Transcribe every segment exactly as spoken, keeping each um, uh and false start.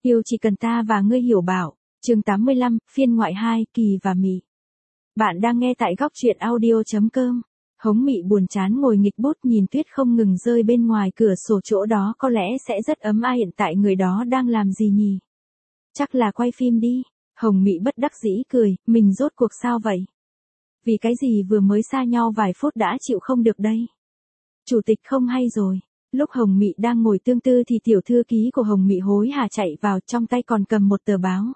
Yêu chỉ cần ta và ngươi hiểu bảo, chương tám mươi lăm, phiên ngoại hai, Kỳ và Mị. Bạn đang nghe tại góc truyện audio chấm com. Hống Mị buồn chán ngồi nghịch bút nhìn tuyết không ngừng rơi bên ngoài cửa sổ, chỗ đó có lẽ sẽ rất ấm áp. Hiện tại người đó đang làm gì nhỉ? Chắc là quay phim đi. Hồng Mị bất đắc dĩ cười, mình rốt cuộc sao vậy? Vì cái gì vừa mới xa nhau vài phút đã chịu không được đây? Chủ tịch không hay rồi. Lúc Hồng Mị đang ngồi tương tư thì tiểu thư ký của Hồng Mị hối hả chạy vào, trong tay còn cầm một tờ báo.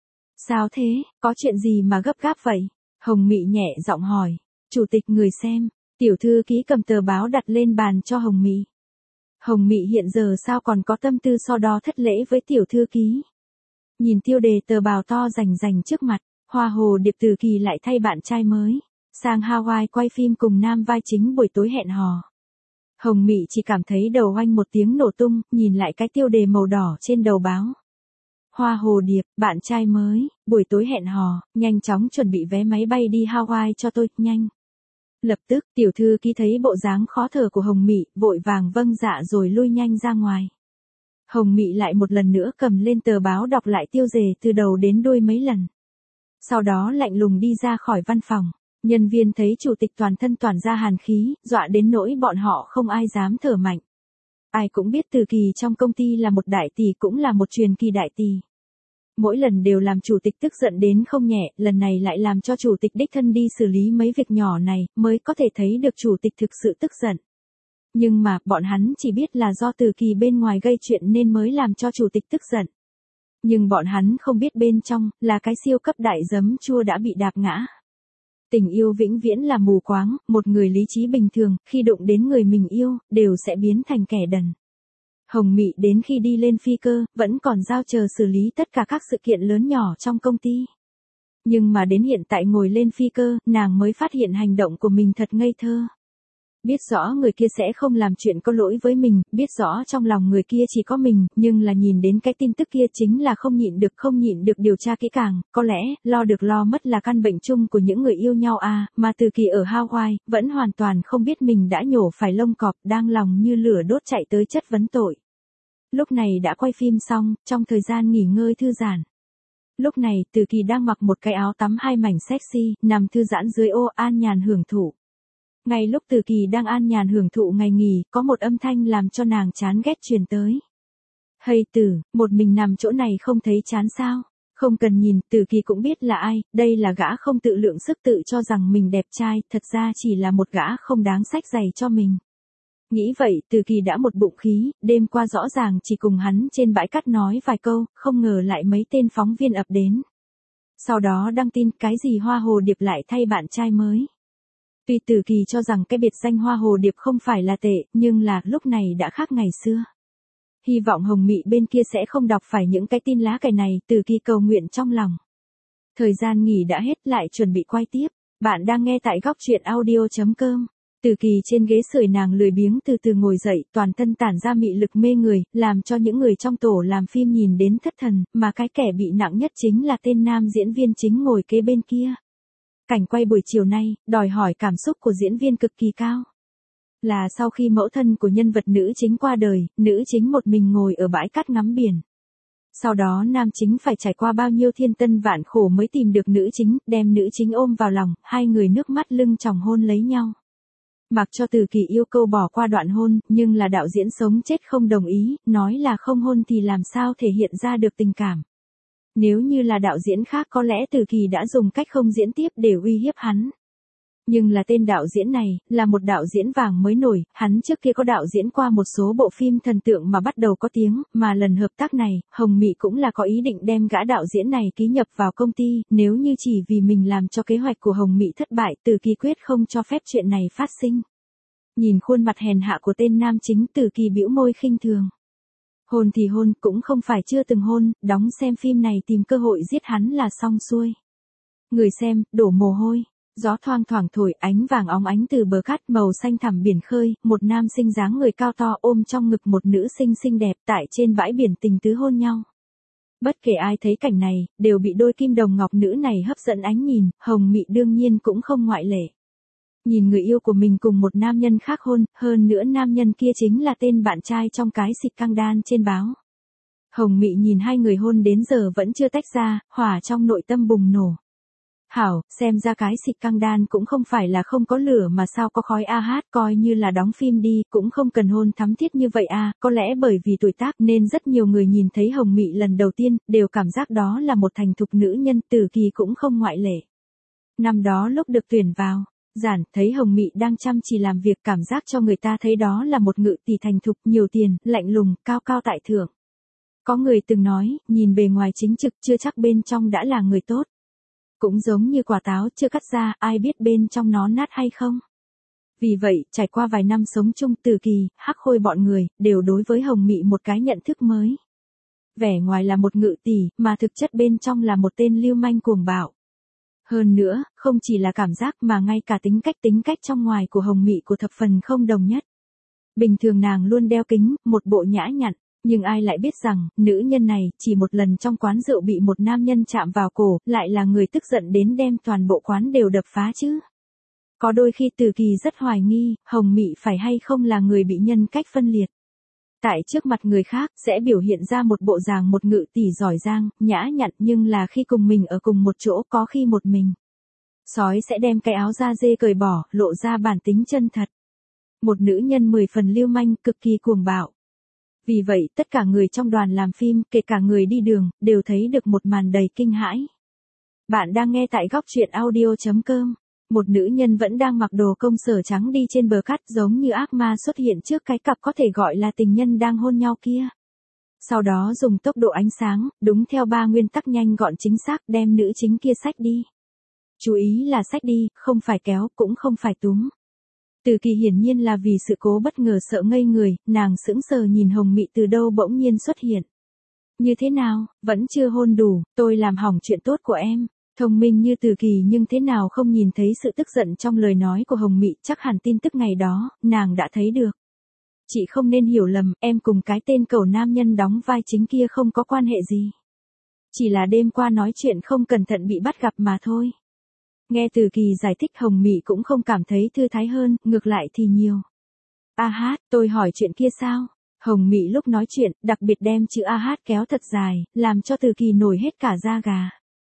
Sao thế, có chuyện gì mà gấp gáp vậy? Hồng Mị nhẹ giọng hỏi. Chủ tịch người xem. Tiểu thư ký cầm tờ báo đặt lên bàn cho Hồng Mị. Hồng Mị hiện giờ sao còn có tâm tư so đo thất lễ với tiểu thư ký. Nhìn tiêu đề tờ báo to rành rành trước mặt, Hoa Hồ Điệp Từ Kỳ lại thay bạn trai mới sang Hawaii quay phim cùng nam vai chính, buổi tối hẹn hò. Hồng Mị chỉ cảm thấy đầu oanh một tiếng nổ tung, nhìn lại cái tiêu đề màu đỏ trên đầu báo. Hoa Hồ Điệp, bạn trai mới, buổi tối hẹn hò, nhanh chóng chuẩn bị vé máy bay đi Hawaii cho tôi, nhanh. Lập tức, tiểu thư ký thấy bộ dáng khó thở của Hồng Mị, vội vàng vâng dạ rồi lui nhanh ra ngoài. Hồng Mị lại một lần nữa cầm lên tờ báo đọc lại tiêu đề từ đầu đến đuôi mấy lần. Sau đó lạnh lùng đi ra khỏi văn phòng. Nhân viên thấy chủ tịch toàn thân toàn ra hàn khí, dọa đến nỗi bọn họ không ai dám thở mạnh. Ai cũng biết Từ Kỳ trong công ty là một đại tỷ, cũng là một truyền kỳ đại tỷ. Mỗi lần đều làm chủ tịch tức giận đến không nhẹ, lần này lại làm cho chủ tịch đích thân đi xử lý mấy việc nhỏ này, mới có thể thấy được chủ tịch thực sự tức giận. Nhưng mà, bọn hắn chỉ biết là do Từ Kỳ bên ngoài gây chuyện nên mới làm cho chủ tịch tức giận. Nhưng bọn hắn không biết bên trong, là cái siêu cấp đại giấm chua đã bị đạp ngã. Tình yêu vĩnh viễn là mù quáng, một người lý trí bình thường, khi đụng đến người mình yêu, đều sẽ biến thành kẻ đần. Hồng Mị đến khi đi lên phi cơ, vẫn còn giao chờ xử lý tất cả các sự kiện lớn nhỏ trong công ty. Nhưng mà đến hiện tại ngồi lên phi cơ, nàng mới phát hiện hành động của mình thật ngây thơ. Biết rõ người kia sẽ không làm chuyện có lỗi với mình, biết rõ trong lòng người kia chỉ có mình, nhưng là nhìn đến cái tin tức kia chính là không nhịn được, không nhịn được điều tra kỹ càng, có lẽ, lo được lo mất là căn bệnh chung của những người yêu nhau à, mà Từ Kỳ ở Hawaii, vẫn hoàn toàn không biết mình đã nhổ phải lông cọp, đang lòng như lửa đốt chạy tới chất vấn tội. Lúc này đã quay phim xong, trong thời gian nghỉ ngơi thư giãn. Lúc này, Từ Kỳ đang mặc một cái áo tắm hai mảnh sexy, nằm thư giãn dưới ô, an nhàn hưởng thụ. Ngay lúc Từ Kỳ đang an nhàn hưởng thụ ngày nghỉ, có một âm thanh làm cho nàng chán ghét truyền tới. Hay Tử, một mình nằm chỗ này không thấy chán sao? Không cần nhìn, Từ Kỳ cũng biết là ai, đây là gã không tự lượng sức tự cho rằng mình đẹp trai, thật ra chỉ là một gã không đáng xách giày cho mình. Nghĩ vậy, Từ Kỳ đã một bụng khí, đêm qua rõ ràng chỉ cùng hắn trên bãi cát nói vài câu, không ngờ lại mấy tên phóng viên ập đến. Sau đó đăng tin, cái gì Hoa Hồ Điệp lại thay bạn trai mới. Tuy Từ Kỳ cho rằng cái biệt danh Hoa Hồ Điệp không phải là tệ, nhưng là lúc này đã khác ngày xưa. Hy vọng Hồng Mị bên kia sẽ không đọc phải những cái tin lá cải này, Từ Kỳ cầu nguyện trong lòng. Thời gian nghỉ đã hết, lại chuẩn bị quay tiếp. Bạn đang nghe tại góc truyện audio chấm com. Từ Kỳ trên ghế sưởi, nàng lười biếng từ từ ngồi dậy, toàn thân tản ra mị lực mê người, làm cho những người trong tổ làm phim nhìn đến thất thần, mà cái kẻ bị nặng nhất chính là tên nam diễn viên chính ngồi kế bên kia. Cảnh quay buổi chiều nay, đòi hỏi cảm xúc của diễn viên cực kỳ cao. Là sau khi mẫu thân của nhân vật nữ chính qua đời, nữ chính một mình ngồi ở bãi cát ngắm biển. Sau đó nam chính phải trải qua bao nhiêu thiên tân vạn khổ mới tìm được nữ chính, đem nữ chính ôm vào lòng, hai người nước mắt lưng tròng hôn lấy nhau. Mặc cho Từ Kỳ yêu cầu bỏ qua đoạn hôn, nhưng là đạo diễn sống chết không đồng ý, nói là không hôn thì làm sao thể hiện ra được tình cảm. Nếu như là đạo diễn khác có lẽ Từ Kỳ đã dùng cách không diễn tiếp để uy hiếp hắn. Nhưng là tên đạo diễn này, là một đạo diễn vàng mới nổi, hắn trước kia có đạo diễn qua một số bộ phim thần tượng mà bắt đầu có tiếng, mà lần hợp tác này, Hồng Mị cũng là có ý định đem gã đạo diễn này ký nhập vào công ty, nếu như chỉ vì mình làm cho kế hoạch của Hồng Mị thất bại, Từ Kỳ quyết không cho phép chuyện này phát sinh. Nhìn khuôn mặt hèn hạ của tên nam chính, Từ Kỳ bĩu môi khinh thường. Hôn thì hôn, cũng không phải chưa từng hôn, đóng xem phim này tìm cơ hội giết hắn là xong xuôi. Người xem, đổ mồ hôi. Gió thoang thoảng thổi, ánh vàng óng ánh từ bờ cát màu xanh thẳm biển khơi, một nam sinh dáng người cao to ôm trong ngực một nữ sinh xinh đẹp tại trên bãi biển tình tứ hôn nhau. Bất kể ai thấy cảnh này, đều bị đôi kim đồng ngọc nữ này hấp dẫn ánh nhìn, Hồng Mị đương nhiên cũng không ngoại lệ. Nhìn người yêu của mình cùng một nam nhân khác hôn, hơn nữa nam nhân kia chính là tên bạn trai trong cái xịt căng đan trên báo. Hồng Mị nhìn hai người hôn đến giờ vẫn chưa tách ra, hỏa trong nội tâm bùng nổ. Hảo, xem ra cái xịt căng đan cũng không phải là không có lửa mà sao có khói a hát, coi như là đóng phim đi, cũng không cần hôn thắm thiết như vậy a, có lẽ bởi vì tuổi tác nên rất nhiều người nhìn thấy Hồng Mị lần đầu tiên, đều cảm giác đó là một thành thục nữ nhân, Tử Kỳ cũng không ngoại lệ. Năm đó lúc được tuyển vào, Giản thấy Hồng Mị đang chăm chỉ làm việc, cảm giác cho người ta thấy đó là một ngự tỷ thành thục, nhiều tiền, lạnh lùng, cao cao tại thượng. Có người từng nói, nhìn bề ngoài chính trực chưa chắc bên trong đã là người tốt. Cũng giống như quả táo chưa cắt ra, ai biết bên trong nó nát hay không. Vì vậy, trải qua vài năm sống chung, Tử Kỳ, Hắc Khôi bọn người, đều đối với Hồng Mị một cái nhận thức mới. Vẻ ngoài là một ngự tỷ, mà thực chất bên trong là một tên lưu manh cuồng bạo. Hơn nữa, không chỉ là cảm giác mà ngay cả tính cách tính cách trong ngoài của Hồng Mị của thập phần không đồng nhất. Bình thường nàng luôn đeo kính, một bộ nhã nhặn. Nhưng ai lại biết rằng, nữ nhân này, chỉ một lần trong quán rượu bị một nam nhân chạm vào cổ, lại là người tức giận đến đem toàn bộ quán đều đập phá chứ. Có đôi khi Tử Kỳ rất hoài nghi, Hồng Mị phải hay không là người bị nhân cách phân liệt. Tại trước mặt người khác, sẽ biểu hiện ra một bộ dạng một ngự tỷ giỏi giang, nhã nhặn, nhưng là khi cùng mình ở cùng một chỗ, có khi một mình. Sói sẽ đem cái áo da dê cởi bỏ, lộ ra bản tính chân thật. Một nữ nhân mười phần lưu manh, cực kỳ cuồng bạo. Vì vậy, tất cả người trong đoàn làm phim, kể cả người đi đường, đều thấy được một màn đầy kinh hãi. Bạn đang nghe tại góc truyện audio chấm com. Một nữ nhân vẫn đang mặc đồ công sở trắng đi trên bờ cát, giống như ác ma xuất hiện trước cái cặp có thể gọi là tình nhân đang hôn nhau kia. Sau đó dùng tốc độ ánh sáng, đúng theo ba nguyên tắc nhanh gọn chính xác, đem nữ chính kia xách đi. Chú ý là xách đi, không phải kéo, cũng không phải túm. Tử Kỳ hiển nhiên là vì sự cố bất ngờ sợ ngây người, nàng sững sờ nhìn Hồng Mị từ đâu bỗng nhiên xuất hiện. Như thế nào, vẫn chưa hôn đủ, tôi làm hỏng chuyện tốt của em. Thông minh như Tử Kỳ nhưng thế nào không nhìn thấy sự tức giận trong lời nói của Hồng Mị, chắc hẳn tin tức ngày đó, nàng đã thấy được. Chị không nên hiểu lầm, em cùng cái tên cẩu nam nhân đóng vai chính kia không có quan hệ gì. Chỉ là đêm qua nói chuyện không cẩn thận bị bắt gặp mà thôi. Nghe Tử Kỳ giải thích, Hồng Mị cũng không cảm thấy thư thái hơn, ngược lại thì nhiều. A hát, tôi hỏi chuyện kia sao? Hồng Mị lúc nói chuyện, đặc biệt đem chữ A hát kéo thật dài, làm cho Tử Kỳ nổi hết cả da gà.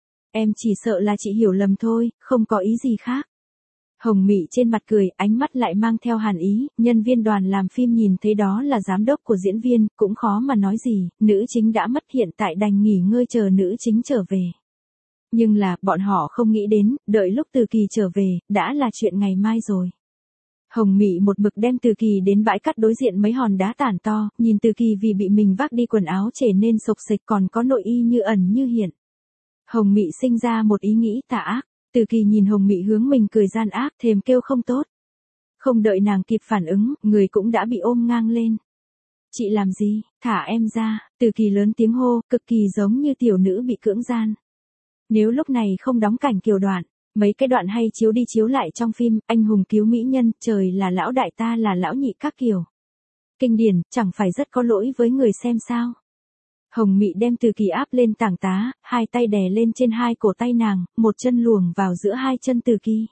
Em chỉ sợ là chị hiểu lầm thôi, không có ý gì khác. Hồng Mị trên mặt cười, ánh mắt lại mang theo hàn ý, nhân viên đoàn làm phim nhìn thấy đó là giám đốc của diễn viên, cũng khó mà nói gì, nữ chính đã mất hiện tại đành nghỉ ngơi chờ nữ chính trở về. Nhưng là, bọn họ không nghĩ đến, đợi lúc Tử Kỳ trở về, đã là chuyện ngày mai rồi. Hồng Mị một mực đem Tử Kỳ đến bãi cát đối diện mấy hòn đá tản to, nhìn Tử Kỳ vì bị mình vác đi quần áo trở nên xộc xệch, còn có nội y như ẩn như hiện. Hồng Mị sinh ra một ý nghĩ tà ác, Tử Kỳ nhìn Hồng Mị hướng mình cười gian ác, thèm kêu không tốt. Không đợi nàng kịp phản ứng, người cũng đã bị ôm ngang lên. Chị làm gì, thả em ra, Tử Kỳ lớn tiếng hô, cực kỳ giống như tiểu nữ bị cưỡng gian. Nếu lúc này không đóng cảnh kiều đoạn, mấy cái đoạn hay chiếu đi chiếu lại trong phim, anh hùng cứu mỹ nhân, trời là lão đại ta là lão nhị các kiểu. Kinh điển, chẳng phải rất có lỗi với người xem sao. Hồng Mị đem Tử Kỳ áp lên tảng tá, hai tay đè lên trên hai cổ tay nàng, một chân luồng vào giữa hai chân Tử Kỳ.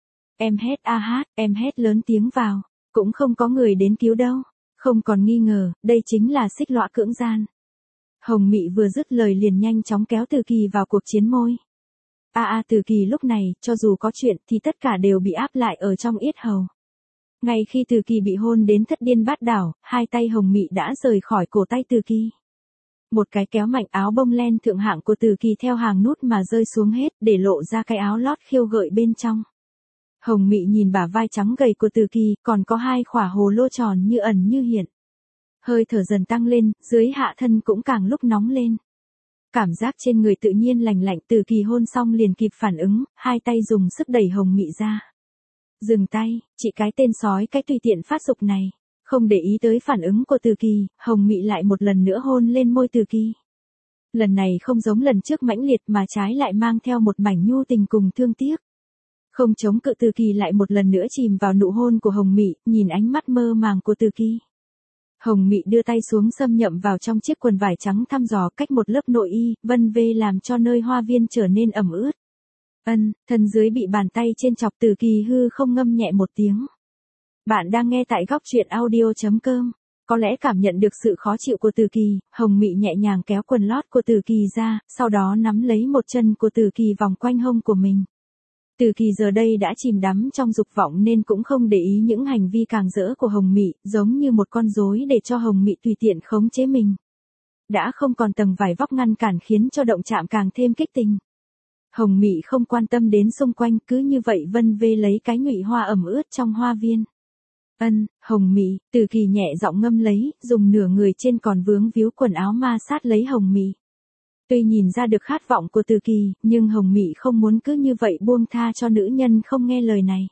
Em hét a hát, em hét lớn tiếng vào, cũng không có người đến cứu đâu, không còn nghi ngờ, đây chính là xích lõa cưỡng gian. Hồng Mị vừa dứt lời liền nhanh chóng kéo Tử Kỳ vào cuộc chiến môi. A a Tử Kỳ lúc này, cho dù có chuyện thì tất cả đều bị áp lại ở trong yết hầu. Ngay khi Tử Kỳ bị hôn đến thất điên bát đảo, hai tay Hồng Mị đã rời khỏi cổ tay Tử Kỳ. Một cái kéo mạnh áo bông len thượng hạng của Tử Kỳ theo hàng nút mà rơi xuống hết, để lộ ra cái áo lót khiêu gợi bên trong. Hồng Mị nhìn bả vai trắng gầy của Tử Kỳ, còn có hai khỏa hồ lô tròn như ẩn như hiện. Hơi thở dần tăng lên, dưới hạ thân cũng càng lúc nóng lên. Cảm giác trên người tự nhiên lành lạnh, Tử Kỳ hôn xong liền kịp phản ứng, hai tay dùng sức đẩy Hồng Mị ra. Dừng tay, chị cái tên sói cái tùy tiện phát dục này. Không để ý tới phản ứng của Tử Kỳ, Hồng Mị lại một lần nữa hôn lên môi Tử Kỳ. Lần này không giống lần trước mãnh liệt mà trái lại mang theo một mảnh nhu tình cùng thương tiếc. Không chống cự, Tử Kỳ lại một lần nữa chìm vào nụ hôn của Hồng Mị, nhìn ánh mắt mơ màng của Tử Kỳ. Hồng Mị đưa tay xuống xâm nhậm vào trong chiếc quần vải trắng thăm dò cách một lớp nội y, vân vê làm cho nơi hoa viên trở nên ẩm ướt. Ân, thân dưới bị bàn tay trên chọc, Tử Kỳ hư không ngâm nhẹ một tiếng. Bạn đang nghe tại góc truyện audio chấm com. Có lẽ cảm nhận được sự khó chịu của Từ Kỳ, Hồng Mị nhẹ nhàng kéo quần lót của Từ Kỳ ra, sau đó nắm lấy một chân của Từ Kỳ vòng quanh hông của mình. Từ Kỳ giờ đây đã chìm đắm trong dục vọng nên cũng không để ý những hành vi càng rỡ của Hồng Mị, giống như một con rối để cho Hồng Mị tùy tiện khống chế mình. Đã không còn tầng vải vóc ngăn cản khiến cho động chạm càng thêm kích tình. Hồng Mị không quan tâm đến xung quanh, cứ như vậy vân vê lấy cái nhụy hoa ẩm ướt trong hoa viên. Ân, Hồng Mị, Từ Kỳ nhẹ giọng ngâm lấy, dùng nửa người trên còn vướng víu quần áo ma sát lấy Hồng Mị. Tuy nhìn ra được khát vọng của Từ Kỳ, nhưng Hồng Mị không muốn cứ như vậy buông tha cho nữ nhân không nghe lời này.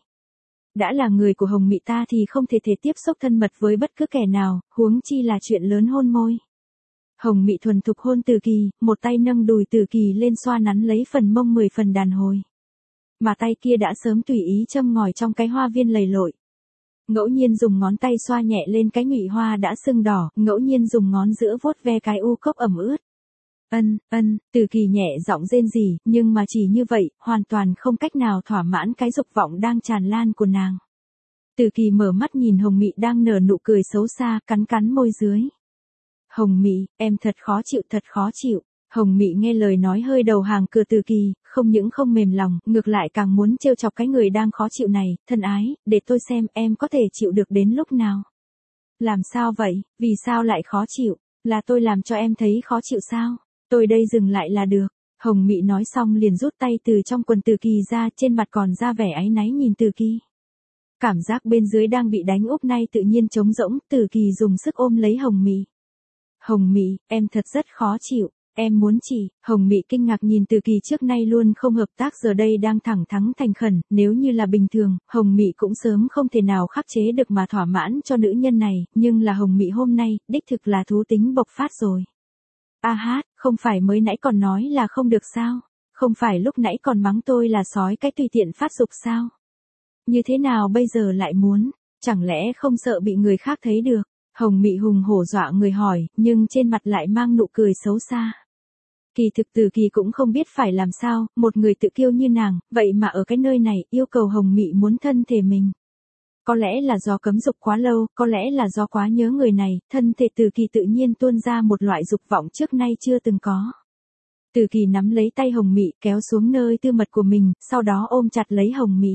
Đã là người của Hồng Mị ta thì không thể thể tiếp xúc thân mật với bất cứ kẻ nào, huống chi là chuyện lớn hôn môi. Hồng Mị thuần thục hôn Từ Kỳ, một tay nâng đùi Từ Kỳ lên xoa nắn lấy phần mông mười phần đàn hồi. Mà tay kia đã sớm tùy ý châm ngòi trong cái hoa viên lầy lội. Ngẫu nhiên dùng ngón tay xoa nhẹ lên cái nhụy hoa đã sưng đỏ, ngẫu nhiên dùng ngón giữa vuốt ve cái u cốc ẩm ướt. Ân, ân, Từ Kỳ nhẹ giọng rên rỉ, nhưng mà chỉ như vậy, hoàn toàn không cách nào thỏa mãn cái dục vọng đang tràn lan của nàng. Từ Kỳ mở mắt nhìn Hồng Mị đang nở nụ cười xấu xa, cắn cắn môi dưới. Hồng Mị, em thật khó chịu, thật khó chịu. Hồng Mị nghe lời nói hơi đầu hàng cửa Từ Kỳ, không những không mềm lòng, ngược lại càng muốn trêu chọc cái người đang khó chịu này. Thân ái, để tôi xem em có thể chịu được đến lúc nào. Làm sao vậy, vì sao lại khó chịu, là tôi làm cho em thấy khó chịu sao? Tôi đây dừng lại là được. Hồng Mị nói xong liền rút tay từ trong quần Từ Kỳ ra, trên mặt còn ra vẻ áy náy nhìn Từ Kỳ. Cảm giác bên dưới đang bị đánh úp nay tự nhiên trống rỗng, Từ Kỳ dùng sức ôm lấy Hồng Mị. Hồng Mị, em thật rất khó chịu, em muốn chỉ. Hồng Mị kinh ngạc nhìn Từ Kỳ trước nay luôn không hợp tác giờ đây đang thẳng thắn thành khẩn, nếu như là bình thường, Hồng Mị cũng sớm không thể nào khắc chế được mà thỏa mãn cho nữ nhân này, nhưng là Hồng Mị hôm nay, đích thực là thú tính bộc phát rồi. A hát, không phải mới nãy còn nói là không được sao? Không phải lúc nãy còn mắng tôi là sói cái tùy tiện phát dục sao? Như thế nào bây giờ lại muốn? Chẳng lẽ không sợ bị người khác thấy được? Hồng Mị hùng hổ dọa người hỏi, nhưng trên mặt lại mang nụ cười xấu xa. Kỳ thực Từ Kỳ cũng không biết phải làm sao, một người tự kiêu như nàng, vậy mà ở cái nơi này yêu cầu Hồng Mị muốn thân thể mình. Có lẽ là do cấm dục quá lâu, có lẽ là do quá nhớ người này, thân thể Từ Kỳ tự nhiên tuôn ra một loại dục vọng trước nay chưa từng có. Từ Kỳ nắm lấy tay Hồng Mị kéo xuống nơi tư mật của mình, sau đó ôm chặt lấy Hồng Mị.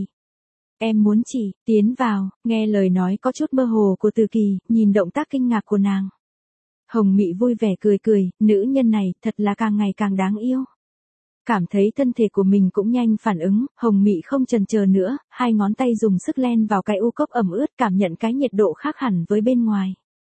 Em muốn chỉ, tiến vào, nghe lời nói có chút mơ hồ của Từ Kỳ, nhìn động tác kinh ngạc của nàng. Hồng Mị vui vẻ cười cười, nữ nhân này thật là càng ngày càng đáng yêu. Cảm thấy thân thể của mình cũng nhanh phản ứng, Hồng Mị không chần chờ nữa, hai ngón tay dùng sức len vào cái u cốc ẩm ướt, cảm nhận cái nhiệt độ khác hẳn với bên ngoài.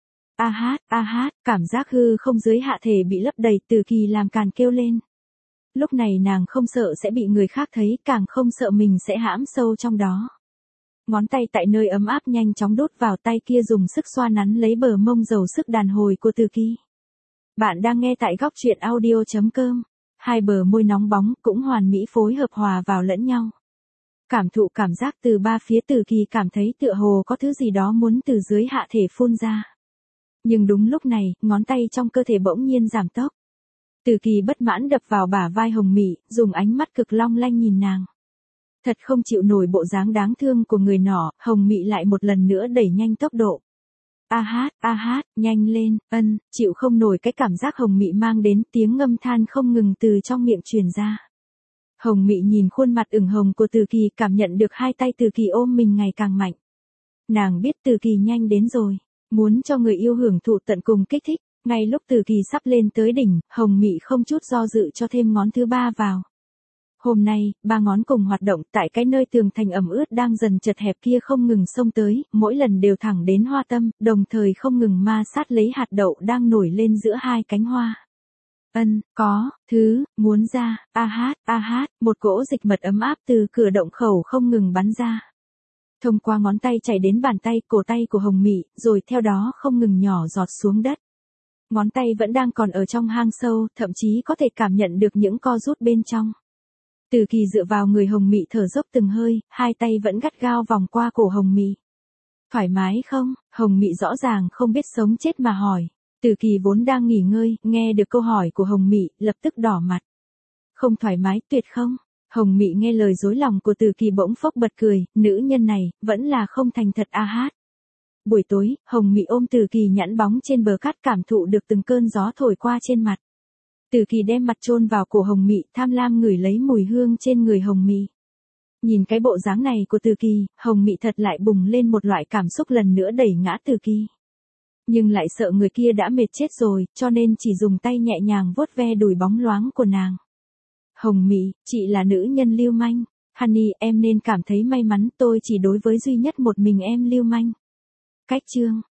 A hát, a hát, cảm giác hư không dưới hạ thể bị lấp đầy, Từ Kỳ làm càn kêu lên. Lúc này nàng không sợ sẽ bị người khác thấy, càng không sợ mình sẽ hãm sâu trong đó. Ngón tay tại nơi ấm áp nhanh chóng đút vào, tay kia dùng sức xoa nắn lấy bờ mông giàu sức đàn hồi của Từ Kỳ. Bạn đang nghe tại góc truyện audio chấm com. Hai bờ môi nóng bóng cũng hoàn mỹ phối hợp hòa vào lẫn nhau. Cảm thụ cảm giác từ ba phía, Từ Kỳ cảm thấy tựa hồ có thứ gì đó muốn từ dưới hạ thể phun ra. Nhưng đúng lúc này, ngón tay trong cơ thể bỗng nhiên giảm tốc. Từ Kỳ bất mãn đập vào bả vai Hồng Mị, dùng ánh mắt cực long lanh nhìn nàng. Thật không chịu nổi bộ dáng đáng thương của người nọ, Hồng Mị lại một lần nữa đẩy nhanh tốc độ. A hát, a hát, nhanh lên, ân, chịu không nổi cái cảm giác Hồng Mị mang đến, tiếng ngâm than không ngừng từ trong miệng truyền ra. Hồng Mị nhìn khuôn mặt ửng hồng của Từ Kỳ, cảm nhận được hai tay Từ Kỳ ôm mình ngày càng mạnh. Nàng biết Từ Kỳ nhanh đến rồi, muốn cho người yêu hưởng thụ tận cùng kích thích, ngay lúc Từ Kỳ sắp lên tới đỉnh, Hồng Mị không chút do dự cho thêm ngón thứ ba vào. Hôm nay, ba ngón cùng hoạt động tại cái nơi tường thành ẩm ướt đang dần chật hẹp kia không ngừng xông tới, mỗi lần đều thẳng đến hoa tâm, đồng thời không ngừng ma sát lấy hạt đậu đang nổi lên giữa hai cánh hoa. Ân, có, thứ, muốn ra, a hát, a hát, một cỗ dịch mật ấm áp từ cửa động khẩu không ngừng bắn ra. Thông qua ngón tay chảy đến bàn tay, cổ tay của Hồng Mị, rồi theo đó không ngừng nhỏ giọt xuống đất. Ngón tay vẫn đang còn ở trong hang sâu, thậm chí có thể cảm nhận được những co rút bên trong. Từ Kỳ dựa vào người Hồng Mị thở dốc từng hơi, hai tay vẫn gắt gao vòng qua cổ Hồng Mị. Thoải mái không? Hồng Mị rõ ràng không biết sống chết mà hỏi. Từ Kỳ vốn đang nghỉ ngơi, nghe được câu hỏi của Hồng Mị, lập tức đỏ mặt. Không thoải mái tuyệt không? Hồng Mị nghe lời dối lòng của Từ Kỳ bỗng phốc bật cười, nữ nhân này, vẫn là không thành thật a hát. Buổi tối, Hồng Mị ôm Từ Kỳ nhẵn bóng trên bờ cát cảm thụ được từng cơn gió thổi qua trên mặt. Từ Kỳ đem mặt chôn vào cổ Hồng Mị, tham lam ngửi lấy mùi hương trên người Hồng Mị. Nhìn cái bộ dáng này của Từ Kỳ, Hồng Mị thật lại bùng lên một loại cảm xúc lần nữa đẩy ngã Từ Kỳ. Nhưng lại sợ người kia đã mệt chết rồi, cho nên chỉ dùng tay nhẹ nhàng vuốt ve đùi bóng loáng của nàng. Hồng Mị, chị là nữ nhân lưu manh. Honey, em nên cảm thấy may mắn, tôi chỉ đối với duy nhất một mình em lưu manh. Cách chương